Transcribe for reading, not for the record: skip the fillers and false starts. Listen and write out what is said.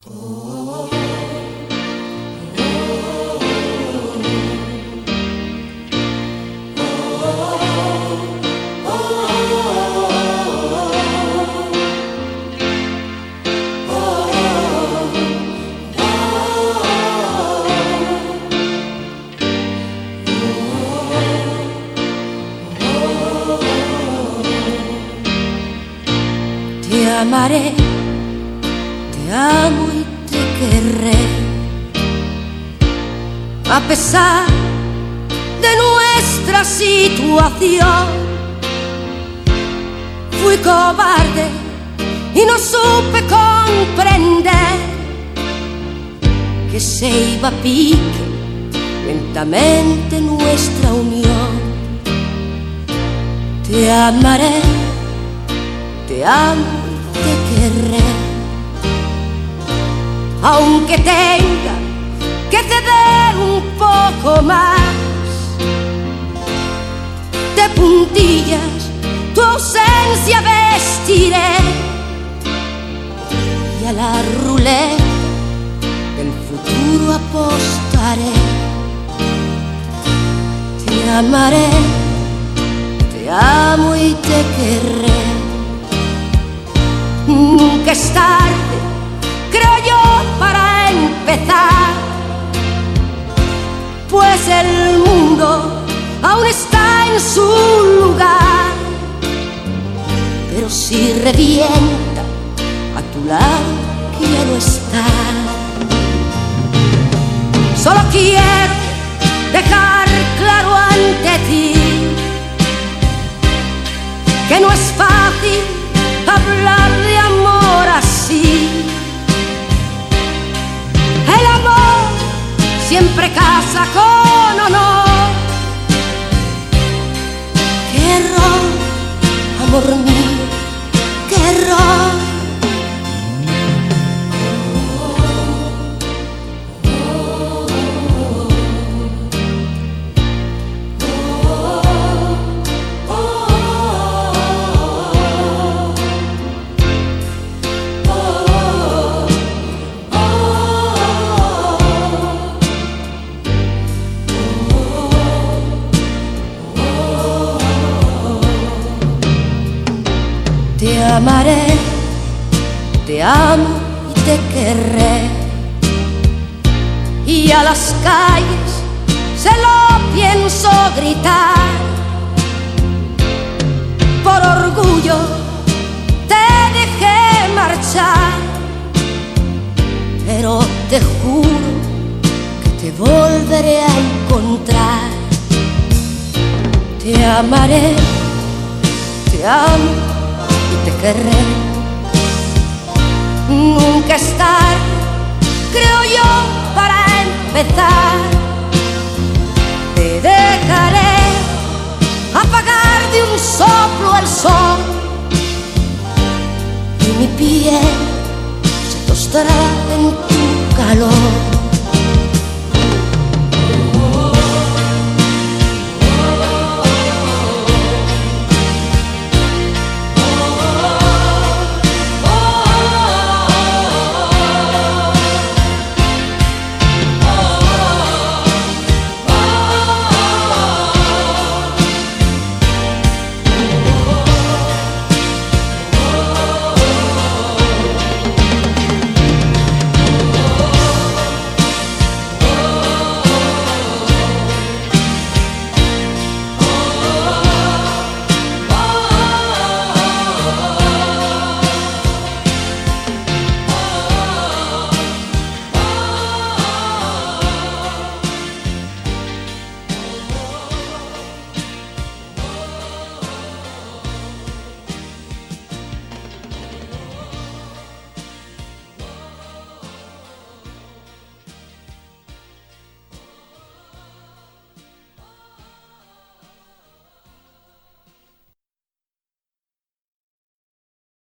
Te amaré, te amo y te querré, a pesar de nuestra situación. Fui cobarde y no supe comprender que se iba a pique lentamente nuestra unión. Te amaré, te amo y te querré, aunque tenga que ceder un poco más. De puntillas tu ausencia vestiré y a la ruleta del futuro apostaré. Te amaré, te amo y te querré. Nunca es tarde, creo yo, para empezar, pues el mundo aún está en su lugar. Pero si revienta, a tu lado quiero estar. Solo quiero dejar claro ante ti que no es fácil hablar de amor así. El amor siempre casa con honor. Qué error, amor mío, qué error. Te amaré, te amo y te querré, y a las calles se lo pienso gritar. Por orgullo te dejé marchar, pero te juro que te volveré a encontrar. Te amaré, te amo y te querré. Nunca es tarde, creo yo, para empezar. Te dejaré apagar de un soplo el sol, y mi piel se tostará en tu calor.